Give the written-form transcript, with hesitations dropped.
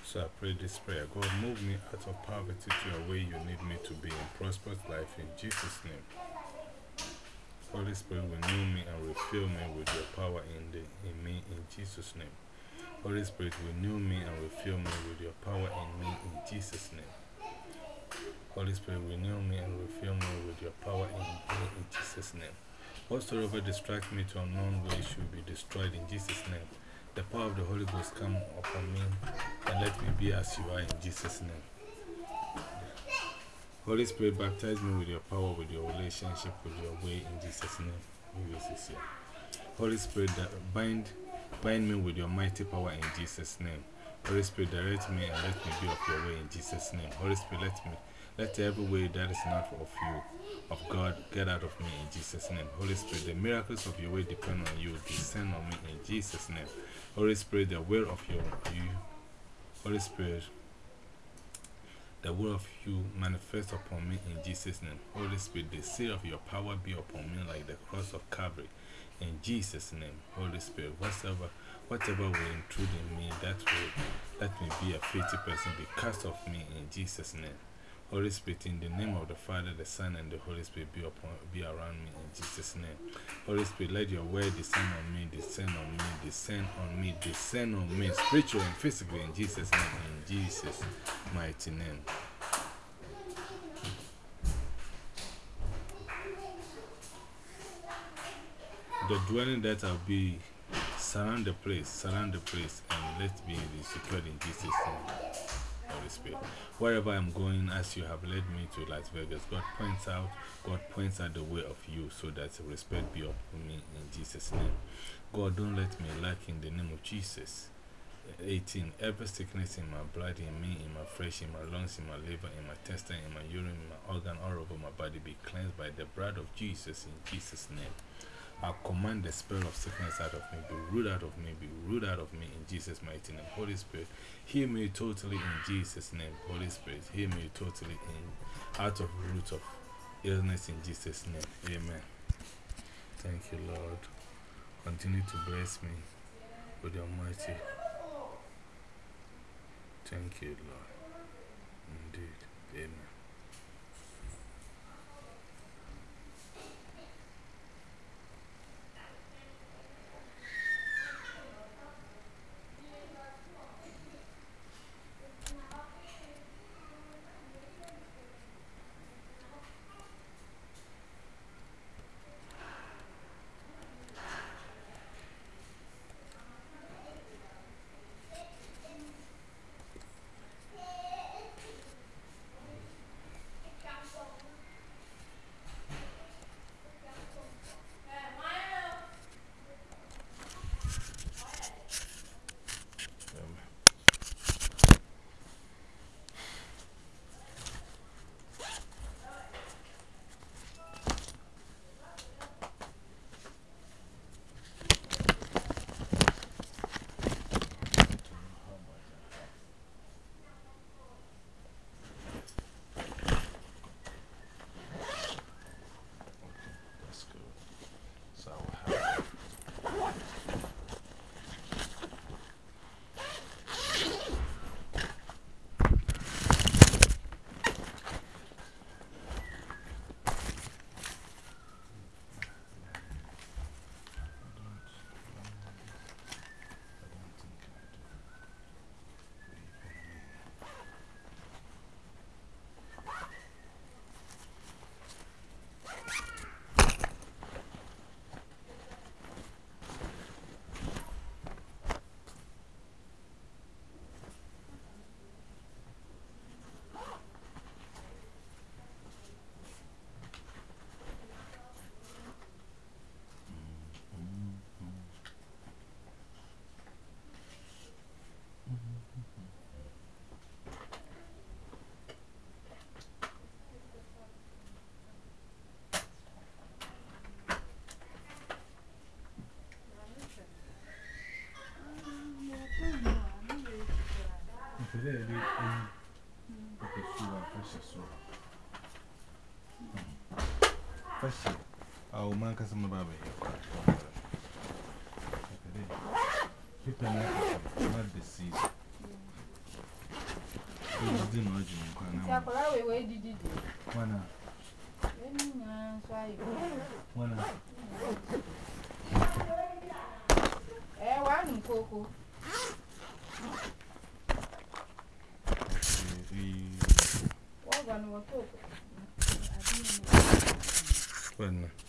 So I pray this prayer. God, move me out of poverty to a way you need me to be in prosperous life in Jesus' name. Holy Spirit, renew me and refill me with your power in me in Jesus' name. Holy Spirit, renew me and refill me with your power in me in Jesus' name. Holy Spirit, renew me and refill me with your power in me in Jesus' name. Whatsoever distracts me to unknown ways should be destroyed in Jesus' name. The power of the Holy Ghost come upon me and let me be as you are in Jesus' name. Holy Spirit, baptize me with your power, with your relationship, with your way in Jesus' name. Holy Spirit, bind me with your mighty power in Jesus' name. Holy Spirit, direct me and let me be of your way in Jesus' name. Holy Spirit, let every way that is not of you, of God, get out of me in Jesus' name. Holy Spirit, the miracles of your way depend on you. Descend on me in Jesus' name. Holy Spirit, the will of you, Holy Spirit, the will of you manifest upon me in Jesus' name. Holy Spirit, the seal of your power be upon me like the cross of Calvary in Jesus' name. Holy Spirit, whatever will intrude in me, that will let me be a faithful person, be cast off me in Jesus' name. Holy Spirit, in the name of the Father, the Son, and the Holy Spirit be around me in Jesus' name. Holy Spirit, let your word descend on me, descend on me, descend on me, descend on me, spiritually and physically in Jesus' name, in Jesus' mighty name. The dwelling that I'll be, surround the place, and let me be secured in Jesus' name. Holy Spirit, wherever I'm going, as you have led me to Las Vegas, God points out the way of you so that respect be upon me in Jesus' name. God, don't let me lack in the name of Jesus. 18. Every sickness in my blood, in me, in my flesh, in my lungs, in my liver, in my intestine, in my urine, in my organ, all over my body be cleansed by the blood of Jesus in Jesus' name. I command the spirit of sickness out of me, be rooted out of me, be rooted out of me in Jesus' mighty name. Holy Spirit, heal me totally in Jesus' name. Holy Spirit, heal me totally out of root of illness in Jesus' name. Amen. Thank you, Lord. Continue to bless me with your mighty. Thank you, Lord. Indeed. Amen. That's good. So I will have. Oh, man, because I'm about to not the season. When